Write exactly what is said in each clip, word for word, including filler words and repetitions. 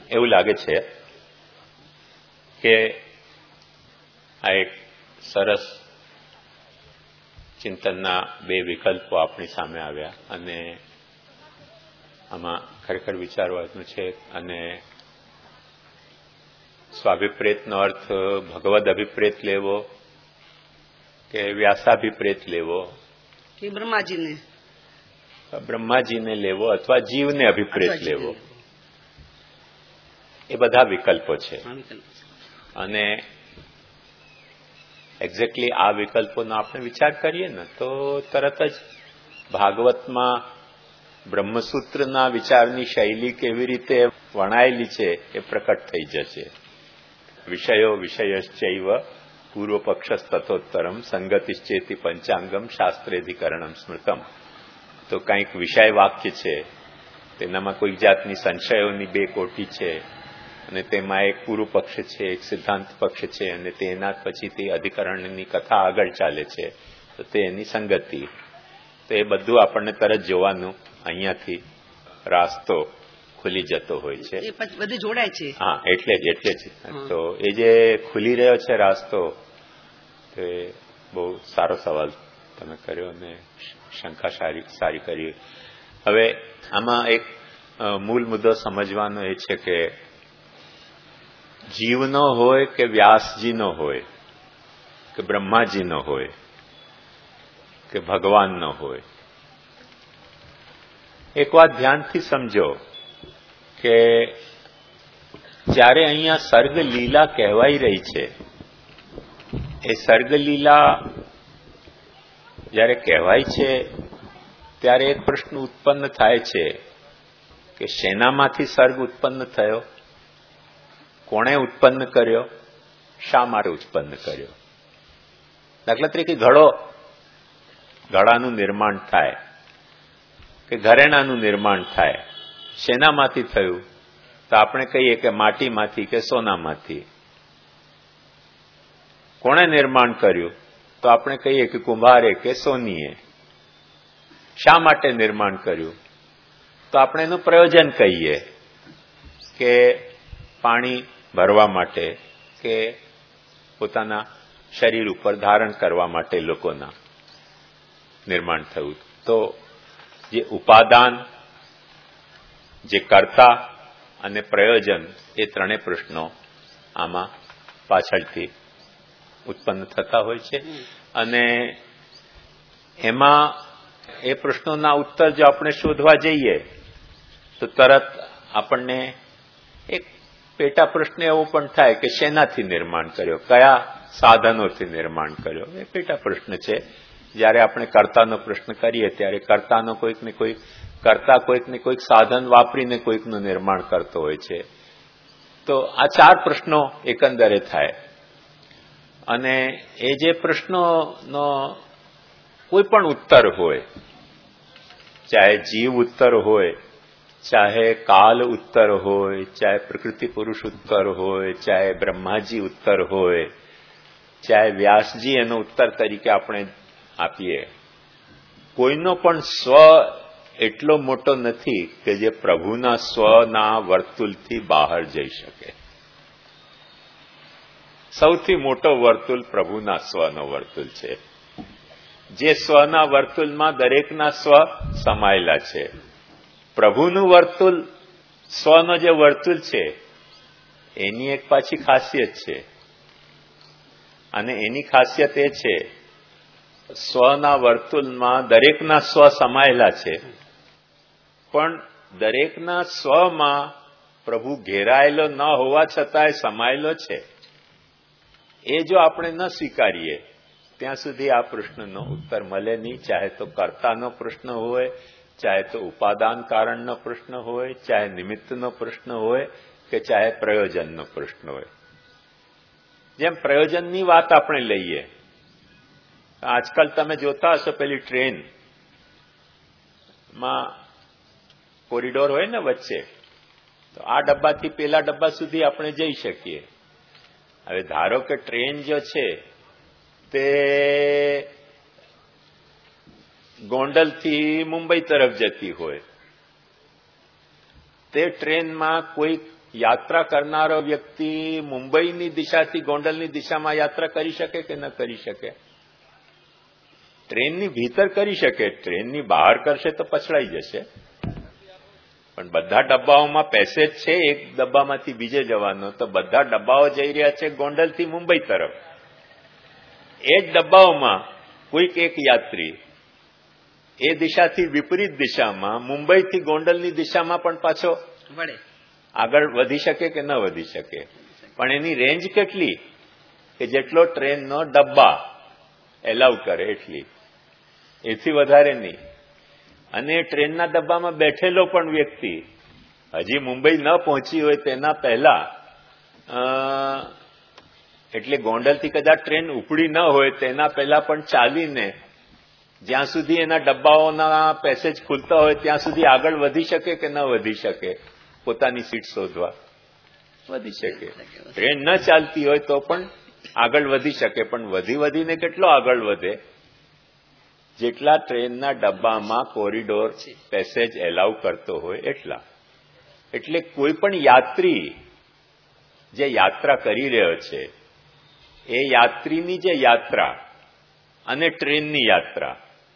એવું લાગે છે કે આ એક સરસ ચિંતનના બે વિકલ્પો આપણી સામે આવ્યા અને આમાં ખરેખર વિચારવાનું છે. અને સ્વાભિપ્રેતનો અર્થ ભગવદ અભિપ્રેત લેવો કે વ્યાસાભિપ્રેત લેવો કે બ્રહ્માજીને બ્રહ્માજીને લેવો અથવા જીવને અભિપ્રેત લેવો, એ બધા વિકલ્પો છે. અને એક્ઝેક્ટલી આ વિકલ્પોનો આપણે વિચાર કરીએ ને તો તરત જ ભાગવતમાં બ્રહ્મસૂત્રના વિચારની શૈલી કેવી રીતે વણાયેલી છે એ પ્રકટ થઈ જશે. વિષયો વિષયશ્ચૈવ પૂર્વપક્ષ તથોત્તરમ સંગતિશ્ચેતિ પંચાંગમ શાસ્ત્રેધિકરણમ સ્મૃતમ. તો કંઈક વિષય વાક્ય છે, તેનામાં કોઈક જાતની સંશયોની બે કોટી છે અને તેમાં એક પૂર્વ પક્ષ છે, એક સિદ્ધાંત પક્ષ છે અને તેના પછી તે અધિકરણની કથા આગળ ચાલે છે, તો તે એની સંગતિ. તો એ બધું આપણને તરત જોવાનું અહીંયાથી રાસ્તો ખુલી જતો હોય છે. બધું જોડાય છે. હા, એટલે જ એટલે જ તો એ જે ખુલી રહ્યો છે રાસ્તો, તે બહુ સારો સવાલ તમે કર્યો અને શંકા સારી સારી કરી. હવે આમાં એક મૂળ મુદ્દો સમજવાનો એ છે કે જીવનો હોય કે વ્યાસજીનો હોય કે બ્રહ્માજીનો હોય કે ભગવાનનો હોય, એક વાત ધ્યાનથી સમજો કે જ્યારે અહીંયા સર્ગ લીલા કહેવાઈ રહી છે, એ સર્ગ લીલા જ્યારે કહેવાય છે ત્યારે એક પ્રશ્ન ઉત્પન્ન થાય છે કે શેનામાંથી સર્ગ ઉત્પન્ન થયો, કોણે ઉત્પન્ન કર્યો, શા માટે ઉત્પન્ન કર્યો. દાખલા તરીકે ઘડો, ઘડાનું નિર્માણ થાય કે ઘરેણાનું નિર્માણ થાય, શેનામાંથી થયું તો આપણે કહીએ કે માટીમાંથી કે સોનામાંથી. કોણે નિર્માણ કર્યું તો આપણે કહીએ કે કુંભારે કે સોનીએ. શા માટે નિર્માણ કર્યું તો આપણે એનું પ્રયોજન કહીએ કે પાણી ભરવા માટે કે પોતાના શરીર ઉપર ધારણ કરવા માટે લોકોના નિર્માણ થયું. તો જે ઉપાદાન, જે કર્તા અને પ્રયોજન, એ ત્રણેય પ્રશ્નો આમાં પાછળથી ઉત્પન્ન થતા હોય છે. અને એમાં એ પ્રશ્નોના ઉત્તર જો આપણે શોધવા જઈએ તો તરત આપણને એક પેટા પ્રશ્ન એવો પણ થાય કે શેનાથી નિર્માણ કર્યો, કયા સાધનોથી નિર્માણ કર્યો. એ પેટા પ્રશ્ન છે. જ્યારે આપણે કર્તાનો પ્રશ્ન કરીએ ત્યારે કર્તાનો કોઈક ને કોઈક કર્તા કોઈક ને કોઈક સાધન વાપરીને કોઈકનું નિર્માણ કરતો હોય છે. તો આ ચાર પ્રશ્નો એકંદરે થાય. અને એ જે પ્રશ્નોનો કોઈ પણ ઉત્તર હોય, ચાહે જીવ ઉત્તર હોય, ચાહે કાલ ઉત્તર હોય, ચાહે પ્રકૃતિ પુરુષ ઉત્તર હોય, ચાહે બ્રહ્માજી ઉત્તર હોય, ચાહે વ્યાસજી એનો ઉત્તર તરીકે આપણે આપીએ, કોઈનો પણ સ્વ એટલો મોટો નથી કે જે પ્રભુના સ્વના વર્તુળથી બહાર જઈ શકે. સૌથી મોટો વર્તુળ પ્રભુના સ્વનો વર્તુળ છે. જે સ્વના વર્તુળમાં દરેકના સ્વ સમાયેલા છે. પ્રભુનું વર્તુળ, સ્વનો જે વર્તુળ છે, એની એક પાછી ખાસિયત છે. અને એની ખાસિયત એ છે, સ્વના વર્તુળમાં દરેકના સ્વ સમાયેલા છે, પણ દરેકના સ્વમાં પ્રભુ ઘેરાયેલો ન હોવા છતાંય સમાયેલો છે. એ જો આપણે ન સ્વીકારીએ ત્યાં સુધી આ પ્રશ્નનો ઉત્તર મળે નહીં. ચાહે તો કર્તાનો પ્રશ્ન હોય, ચાહે તો ઉપાદાન કારણનો પ્રશ્ન હોય, ચાહે નિમિત્તનો પ્રશ્ન હોય કે ચાહે પ્રયોજનનો પ્રશ્ન હોય. જેમ પ્રયોજનની વાત આપણે લઈએ, આજકાલ તમે જોતા હશો પેલી ટ્રેનમાં કોરિડોર હોય ને વચ્ચે, તો આ ડબ્બાથી પેલા ડબ્બા સુધી આપણે જઈ શકીએ. હવે ધારો કે ટ્રેન જો છે તે ગોંડલથી મુંબઈ તરફ જતી હોય, તે ટ્રેનમાં કોઈ યાત્રા કરનારો વ્યક્તિ મુંબઈની દિશાથી ગોંડલની દિશામાં યાત્રા કરી શકે કે ન કરી શકે? ટ્રેનની ભીતર કરી શકે, ટ્રેનની બહાર કરશે તો પછડાઈ જશે. પણ બધા ડબ્બાઓમાં પેસેજ છે, એક ડબ્બામાંથી બીજે જવાનો, તો બધા ડબ્બાઓ જઈ રહ્યા છે ગોંડલથી મુંબઈ તરફ. એ જ ડબ્બાઓમાં કોઈક એક યાત્રી એ દિશાથી વિપરીત દિશામાં મુંબઈથી ગોંડલની દિશામાં પણ પાછો વળે આગળ વધી શકે કે ન વધી શકે? પણ એની રેન્જ કેટલી? કે જેટલો ટ્રેનનો ડબ્બા એલાઉ કરે એટલી, એથી વધારે નહીં. અને ટ્રેનના ડબ્બામાં બેઠેલો પણ વ્યક્તિ હજી મુંબઈ ન પહોંચી હોય તેના પહેલા, એટલે ગોંડલથી કદાચ ટ્રેન ઉપડી ન હોય તેના પહેલા પણ ચાલીને જ્યાં સુધી એના ડબ્બાઓના પેસેજ ખુલતા હોય ત્યાં સુધી આગળ વધી શકે કે ન વધી શકે? પોતાની સીટ શોધવા વધી શકે. ટ્રેન ન ચાલતી હોય તો પણ આગળ વધી શકે, પણ વધી વધીને કેટલો આગળ વધે? જેટલા ટ્રેનના ડબ્બામાં કોરિડોર પેસેજ એલાઉ કરતો હોય એટલા. એટલે કોઈ પણ યાત્રી જે યાત્રા કરી રહ્યો છે એ યાત્રીની જે યાત્રા અને ટ્રેનની યાત્રા,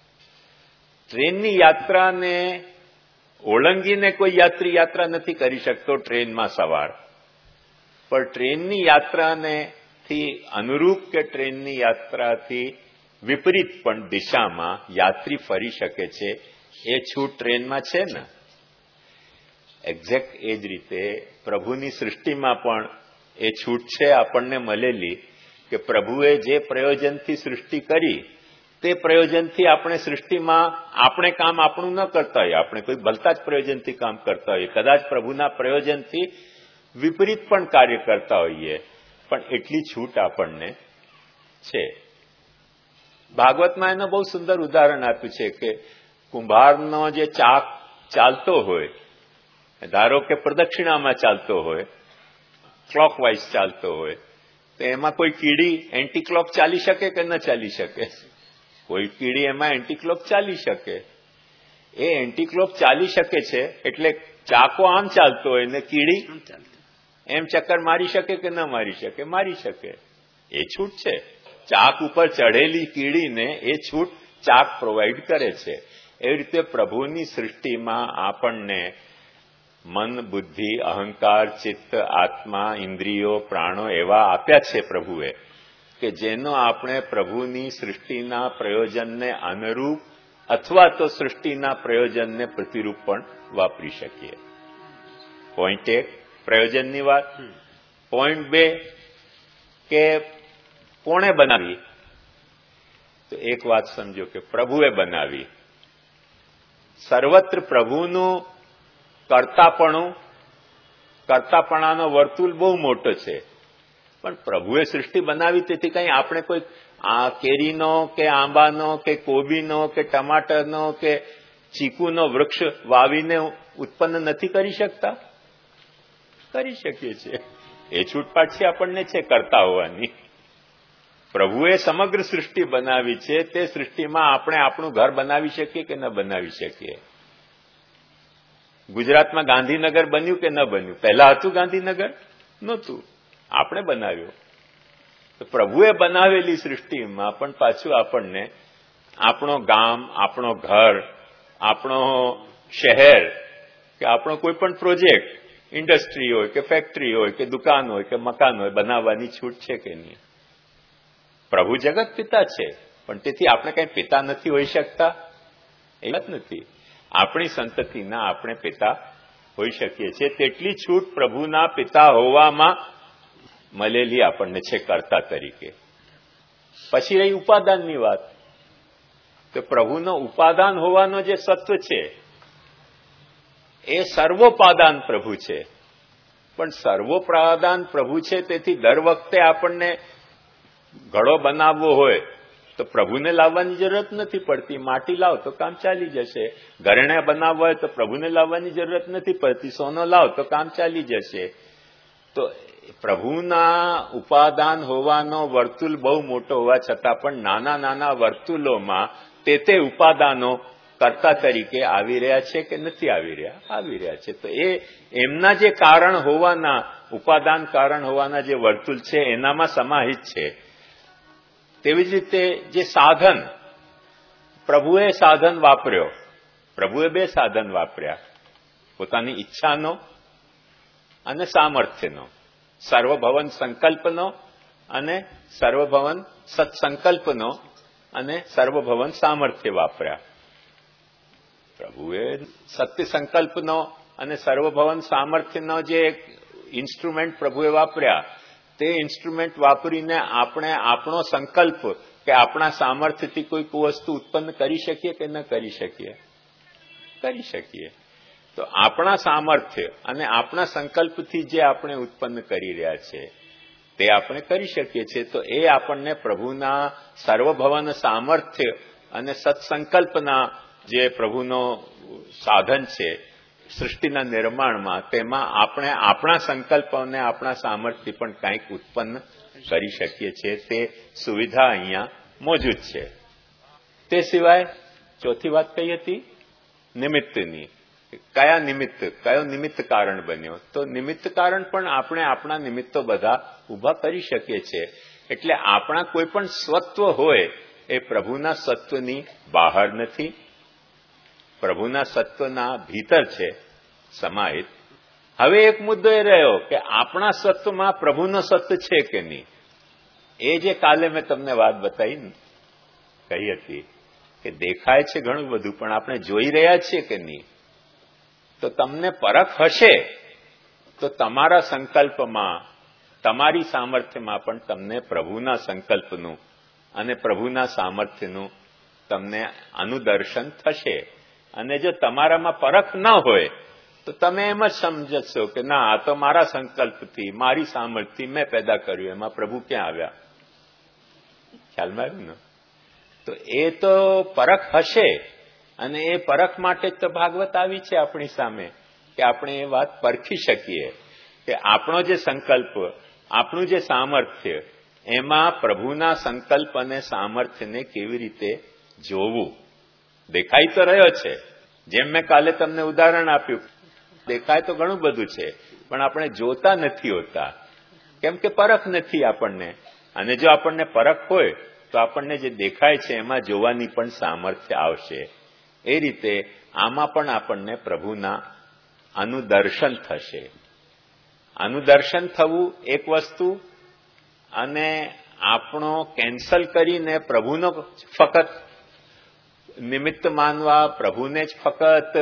ટ્રેનની યાત્રાને ઓળંગીને કોઈ યાત્રી યાત્રા નથી કરી શકતો ટ્રેનમાં સવાર, પણ ટ્રેનની યાત્રાને થી અનુરૂપ કે ટ્રેનની યાત્રાથી વિપરીત પણ દિશામાં યાત્રી ફરી શકે છે. એ છૂટ ટ્રેનમાં છે ને. એક્ઝેક્ટ એ જ રીતે પ્રભુની સૃષ્ટિમાં પણ એ છૂટ છે આપણને મળેલી, કે પ્રભુએ જે પ્રયોજનથી સૃષ્ટિ કરી તે પ્રયોજનથી આપણે સૃષ્ટિમાં આપણે કામ આપણું ન કરતા હોઈએ, આપણે કોઈ ભલતા જ પ્રયોજનથી કામ કરતા હોઈએ, કદાચ પ્રભુના પ્રયોજનથી વિપરીત પણ કાર્ય કરતા હોઈએ, પણ એટલી છૂટ આપણને છે. ભાગવતમાં એનું બહુ સુંદર ઉદાહરણ આપ્યું છે કે કુંભારનો જે ચાક ચાલતો હોય, ધારો કે પ્રદક્ષિણામાં ચાલતો હોય, ક્લોકવાઇઝ ચાલતો હોય, તો એમાં કોઈ કીડી એન્ટી ક્લોક ચાલી શકે કે ન ચાલી શકે? કોઈ કીડી એમાં એન્ટી ક્લોક ચાલી શકે. એ એન્ટી ક્લોક ચાલી શકે છે એટલે ચાકો આમ ચાલતો હોય ને કીડી એમ ચક્કર મારી શકે કે ન મારી શકે? મારી શકે. એ છૂટ છે. ચાક ઉપર ચઢેલી કીડીને એ છૂટ ચાક પ્રોવાઈડ કરે છે. એવી રીતે પ્રભુની સૃષ્ટિમાં આપણને મન, બુદ્ધિ, અહંકાર, ચિત્ત, આત્મા, ઇન્દ્રિયો, પ્રાણો એવા આપ્યા છે પ્રભુએ કે જેનો આપણે પ્રભુની સૃષ્ટિના પ્રયોજનને અનુરૂપ અથવા તો સૃષ્ટિના પ્રયોજનને પ્રતિરૂપ પણ વાપરી શકીએ. પોઈન્ટ એક પ્રયોજનની વાત. પોઈન્ટ બે કે કોણે બનાવી? તો એક વાત સમજો કે પ્રભુએ બનાવી. સર્વત્ર પ્રભુનું કર્તાપણું, કર્તાપણાનો વર્તુળ બહુ મોટો છે, પણ પ્રભુએ સૃષ્ટિ બનાવી તેથી કંઈ આપણે કોઈ આ કેરીનો કે આંબાનો કે કોબીનો કે ટમાટરનો કે ચીકુનો વૃક્ષ વાવીને ઉત્પન્ન નથી કરી શકતા? કરી શકીએ છીએ. એ છૂટપાટ છે આપણને છે કરતા હોવાની. પ્રભુએ સમગ્ર સૃષ્ટિ બનાવી છે, તે સૃષ્ટિમાં આપણે આપણું ઘર બનાવી શકીએ કે ન બનાવી શકીએ? ગુજરાતમાં ગાંધીનગર બન્યું કે ન બન્યું? પહેલા હતું ગાંધીનગર? નહોતું. આપણે બનાવ્યું. તો પ્રભુએ બનાવેલી સૃષ્ટિમાં પણ પાછું આપણને આપણો ગામ, આપણો ઘર, આપણો શહેર કે આપણો કોઈ પણ પ્રોજેક્ટ, ઇન્ડસ્ટ્રી હોય કે ફેક્ટરી હોય કે દુકાન હોય કે મકાન હોય બનાવવાની છૂટ છે કે નહીં? પ્રભુ જગત પિતા છે, પણ તેથી આપણે કંઈ પિતા નથી હોઈ શકતા? એ વાત નથી. આપણી સંતતિના આપણે પિતા હોઈ શકીએ છીએ. તેટલી છૂટ પ્રભુના પિતા હોવામાં મળેલી આપણને છે કર્તા તરીકે. પછી રહી ઉપાદાનની વાત. તો પ્રભુનો ઉપાદાન હોવાનો જે સત્વ છે એ સર્વોપાદાન પ્રભુ છે. પણ સર્વોપાદાન પ્રભુ છે તેથી દર વખતે આપણને ઘડો બનાવવો હોય તો પ્રભુને લાવવાની જરૂરત નથી પડતી. માટી લાવ તો કામ ચાલી જશે. ઘરેણા બનાવવા હોય તો પ્રભુને લાવવાની જરૂરત નથી પડતી. સોનો લાવ તો કામ ચાલી જશે. તો પ્રભુના ઉપાદાન હોવાનો વર્તુળ બહુ મોટો હોવા છતાં પણ નાના નાના વર્તુળોમાં તે તે ઉપાદાનો કર્તા તરીકે આવી રહ્યા છે કે નથી આવી રહ્યા? આવી રહ્યા છે. તો એ એમના જે કારણ હોવાના, ઉપાદાન કારણ હોવાના જે વર્તુળ છે એનામાં સમાહિત છે. તેવી જ રીતે જે સાધન, પ્રભુએ સાધન વાપર્યો, પ્રભુએ બે સાધન વાપર્યા, પોતાની ઈચ્છાનો અને સામર્થ્યનો, સર્વભવન સંકલ્પનો અને સર્વભવન સત્સંકલ્પનો અને સર્વભવન સામર્થ્ય વાપર્યા. પ્રભુએ સત્ય સંકલ્પનો અને સર્વભવન સામર્થ્યનો જે ઇન્સ્ટ્રુમેન્ટ પ્રભુએ વાપર્યા, તે ઇન્સ્ટ્રુમેન્ટ વાપરીને આપણે આપણો સંકલ્પ કે આપણા સામર્થ્યથી કોઈ વસ્તુ ઉત્પન્ન કરી શકીએ કે ન કરી શકીએ? કરી શકીએ. તો આપણા સામર્થ્ય અને આપણા સંકલ્પથી જે આપણે ઉત્પન્ન કરી રહ્યા છે તે આપણે કરી શકીએ છીએ. તો એ આપણને પ્રભુના સર્વભવન સામર્થ્ય અને સત્સંકલ્પના જે પ્રભુનો સાધન છે સૃષ્ટિના નિર્માણમાં, તેમાં આપણે આપણા સંકલ્પ અને આપણા સામર્થ્ય પણ કંઈક ઉત્પન્ન કરી શકીએ છીએ. તે સુવિધા અહીંયા મોજૂદ છે. તે સિવાય ચોથી વાત કઈ હતી? નિમિત્તની. કયા નિમિત્ત, કયો નિમિત્ત કારણ બન્યો? તો નિમિત્ત કારણ પણ આપણે આપણા નિમિત્તો બધા ઉભા કરી શકીએ છીએ. એટલે આપણા કોઈ પણ સત્વ હોય એ પ્રભુના સત્વની બહાર નથી, પ્રભુના સત્વના ભીતર છે સમાહિત. હવે એક મુદ્દો એ રહ્યો કે આપણા સત્વમાં પ્રભુનો સત્વ છે કે નહીં. એ જે કાલે મેં તમને વાત બતાવી કહી હતી કે દેખાય છે ઘણું બધું, પણ આપણે જોઈ રહ્યા છીએ કે નહીં. તો તમને પરખ હશે તો તમારા સંકલ્પમાં, તમારી સામર્થ્યમાં પણ તમને પ્રભુના સંકલ્પનું અને પ્રભુના સામર્થ્યનું તમને અનુદર્શન થશે. અને જો તમારામાં પરખ ન હોય તો તમે એમ જ સમજશો કે ના, આ તો મારા સંકલ્પથી, મારી સામર્થ્યથી મેં પેદા કર્યું, એમાં પ્રભુ ક્યાં આવ્યા? ખ્યાલમાં આવ્યું ને? તો એ તો પરખ હશે, અને એ પરખ માટે જ તો ભાગવત આવી છે આપણી સામે, કે આપણે એ વાત પરખી શકીએ કે આપણો જે સંકલ્પ, આપણું જે સામર્થ્ય, એમાં પ્રભુના સંકલ્પ અને સામર્થ્યને કેવી રીતે જોવું. દેખાઈ તો રહ્યો છે, જેમ મેં કાલે તમને ઉદાહરણ આપ્યું, દેખાય તો ઘણું બધું છે, પણ આપણે જોતા નથી હોતા, કેમ કે પરખ નથી આપણને. અને જો આપણને પરખ હોય તો આપણને જે દેખાય છે એમાં જોવાની પણ સામર્થ્ય આવશે. એ રીતે આમાં પણ આપણને પ્રભુના અનુદર્શન થશે. અનુદર્શન થવું એક વસ્તુ, અને આપણો કેન્સલ કરીને પ્રભુનો ફક્ત નિમિત્ત માનવા, પ્રભુને જ ફક્ત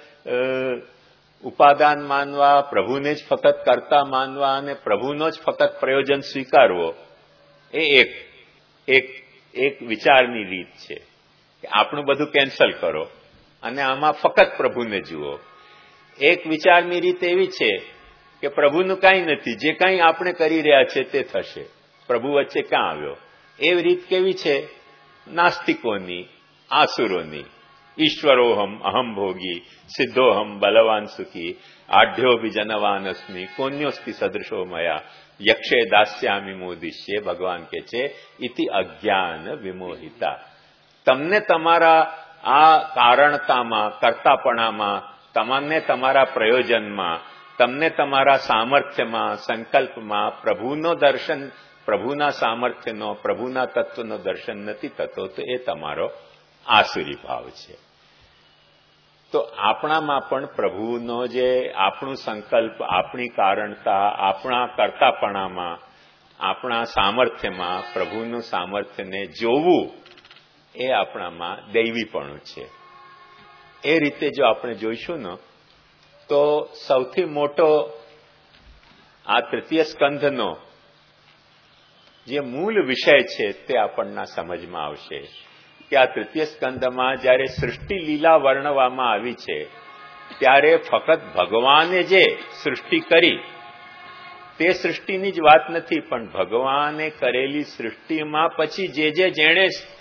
ઉપાદાન માનવા, પ્રભુને જ ફક્ત કર્તા માનવા અને પ્રભુનો જ ફક્ત પ્રયોજન સ્વીકારવો, એ એક એક એક વિચારની રીત છે કે આપણું બધું કેન્સલ કરો અને આમાં ફક્ત પ્રભુને જુઓ. એક વિચારની રીત એવી છે કે પ્રભુનું કાંઈ નથી, જે કાંઈ આપણે કરી રહ્યા છે તે થશે, પ્રભુ વચ્ચે ક્યાં આવ્યો. એવી રીત કેવી છે? નાસ્તિકોની, આસુરોની. ઈશ્વરોહમ અહમ ભોગી, સિદ્ધોહમ બલવાન સુખી, આઢ્યોભિ જનવાનસ્મી, કોન્યોસ્તિ સદૃશો મયા, યક્ષે દાસ્યામી મોદિશ્ય. ભગવાન કે છે ઇતિ અજ્ઞાન વિમોહિતા. તમને તમારા આ કારણતામાં, કર્તાપણામાં, તમને તમારા પ્રયોજનમાં, તમને તમારા સામર્થ્યમાં, સંકલ્પમાં પ્રભુનો દર્શન, પ્રભુના સામર્થ્યનો, પ્રભુના તત્વનો દર્શન નથી થતો, તો એ તમારો આસુરી ભાવ છે. તો આપણામાં પણ પ્રભુનો જે આપણું સંકલ્પ, આપણી કારણતા, આપણા કર્તાપણામાં, આપણા સામર્થ્યમાં પ્રભુનું સામર્થ્યને જોવું, એ આપણામાં દૈવીપણું છે. એ રીતે જો આપણે જોઈશું ને તો સૌથી મોટો આ તૃતીય સ્કંધનો જે મૂળ વિષય છે તે આપણના સમજમાં આવશે કે આ તૃતીય સ્કંધમાં જ્યારે સૃષ્ટિ લીલા વર્ણવવામાં આવી છે ત્યારે ફક્ત ભગવાને જે સૃષ્ટિ કરી તે સૃષ્ટિની જ વાત નથી, પણ ભગવાને કરેલી સૃષ્ટિમાં પછી જે જે જેણે